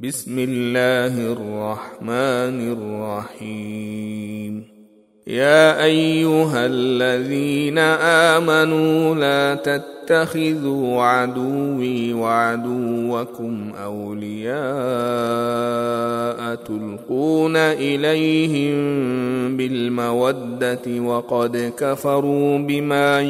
بسم الله الرحمن الرحيم. يا أيها الذين آمنوا لا تتخذوا عدوي وعدوكم أولياء تلقون إليهم بالمودة وقد كفروا بما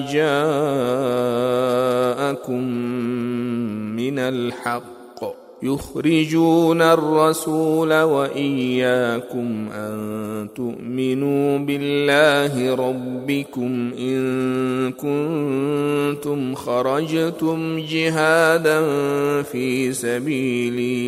جاءكم من الحق يخرجون الرسول وإياكم أن تؤمنوا بالله ربكم إن كنتم خرجتم جهادا في سبيلي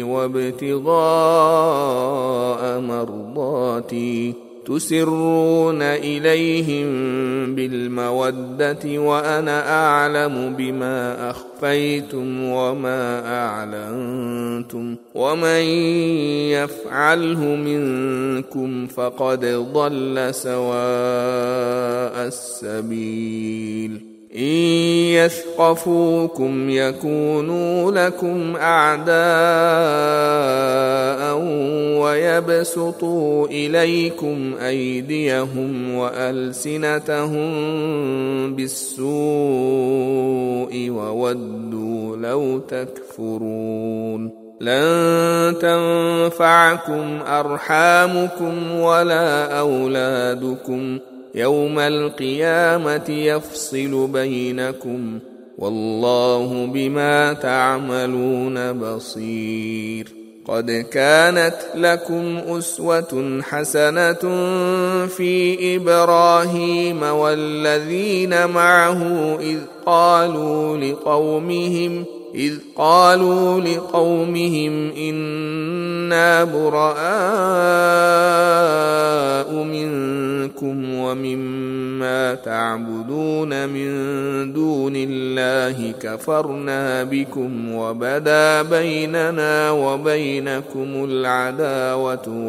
وابتغاء مرضاتي تسرون إليهم بالمودة وأنا أعلم بما أخفيتم وما أعلنتم ومن يفعله منكم فقد ضل سواء السبيل. إن يثقفوكم يكونوا لكم أعداء ويبسطوا إليكم أيديهم وألسنتهم بالسوء وودوا لو تكفرون. لن تنفعكم أرحامكم ولا أولادكم يوم القيامة يفصل بينكم والله بما تعملون بصير. قد كانت لكم أسوة حسنة في إبراهيم والذين معه إذ قالوا لقومهم إنا براء منكم ومما تعبدون من دون الله كفرنا بكم وبدا بيننا وبينكم العداوة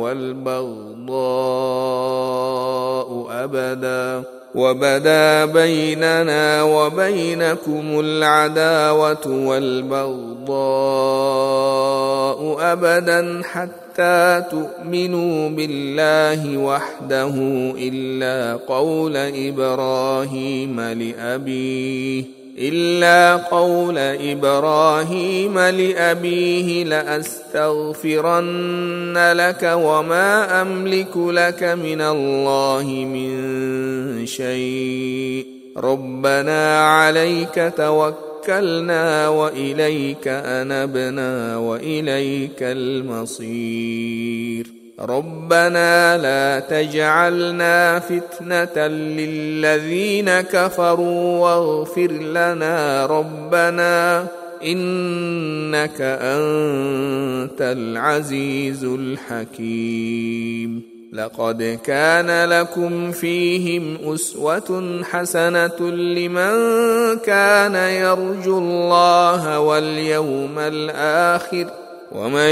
والبغضاء أبدا حتى تؤمنوا بالله وحده إلا قول إبراهيم لأبيه لأستغفرن لك وما أملك لك من الله من شيء ربنا عليك توكلنا وإليك أنبنا وإليك المصير. ربنا لا تجعلنا فتنة للذين كفروا واغفر لنا ربنا إنك أنت العزيز الحكيم. لقد كان لكم فيهم أسوة حسنة لمن كان يرجو الله واليوم الآخر ومن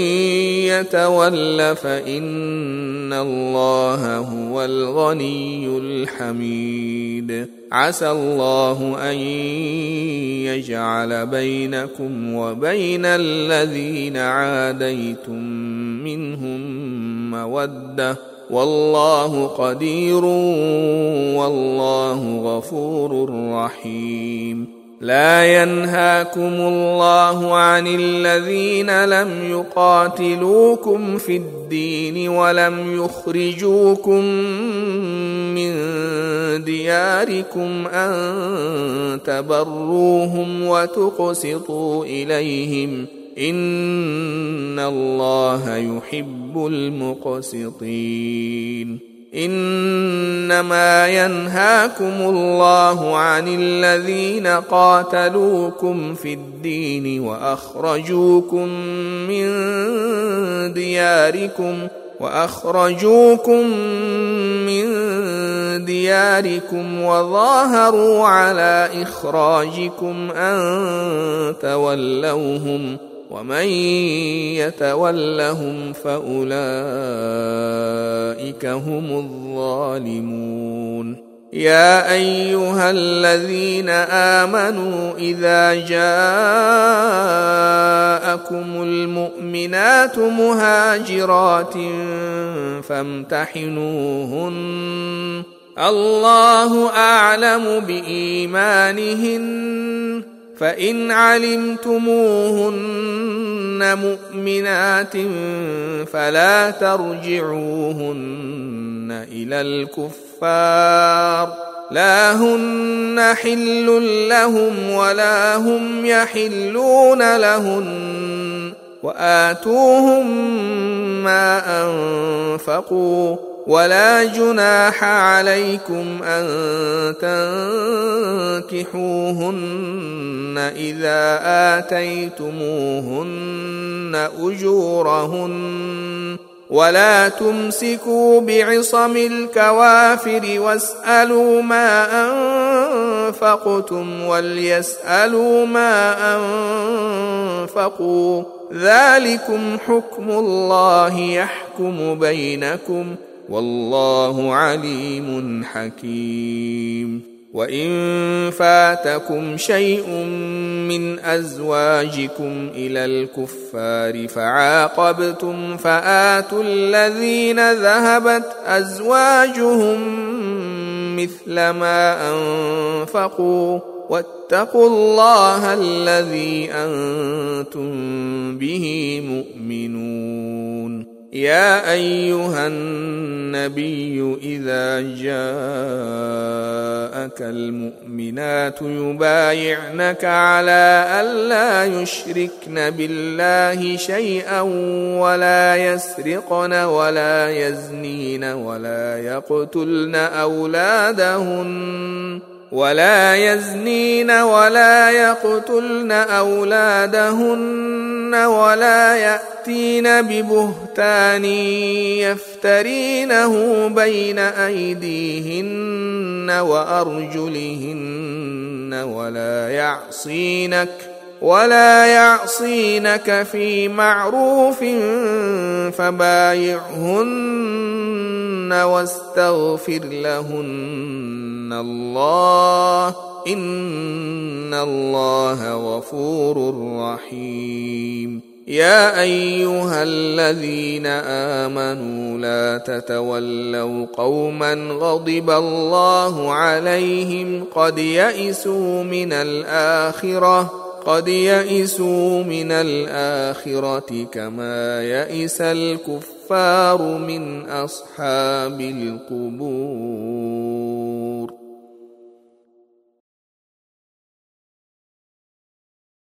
يتول فإن الله هو الغني الحميد. عسى الله أن يجعل بينكم وبين الذين عاديتم منهم مودة والله قدير والله غفور رحيم. لا ينهاكم الله عن الذين لم يقاتلوكم في الدين ولم يخرجوكم من دياركم أن تبروهم وتقسطوا إليهم إن الله يحب المقسطين. إنما ينهاكم الله عن الذين قاتلوكم في الدين وأخرجوكم من دياركم وظاهروا على إخراجكم أن تولوهم ومن يتولهم فأولئك هم الظالمون. يا أيها الذين آمنوا إذا جاءكم المؤمنون المؤمنات مهاجرات فامتحنوهن الله أعلم بإيمانهن فإن علمتموهن مؤمنات فلا ترجعوهن إلى الكفار لا هن حل لهم ولا هم يحلون لهن وآتوهم ما أنفقوا ولا جناح عليكم أن تنكحوهن إذا آتيتموهن أجورهن ولا تمسكوا بعصم الكوافر واسألوا ما أنفقتم وليسألوا ما أنفقوا ذلكم حكم الله يحكم بينكم والله عليم حكيم وإن فاتكم شيء من أزواجكم إلى الكفار فعاقبتم فآتوا الذين ذهبت أزواجهم مثل ما أنفقوا واتقوا الله الذي أنتم به مؤمنون يا أيها النبي إذا جاءك المؤمنات يبايعنك على ألا يشركن بالله شيئا ولا يسرقن ولا يزنين ولا يقتلن أولادهن ولا يأتين ببهتان يفترينه بين أيديهن وأرجلهن ولا يعصينك في معروف فبايعهن واستغفر لهن الله إن الله غفور رحيم يا أيها الذين آمنوا لا تتولوا قوما غضب الله عليهم قد يئسوا من الآخرة كما يئس الكفار من أصحاب القبور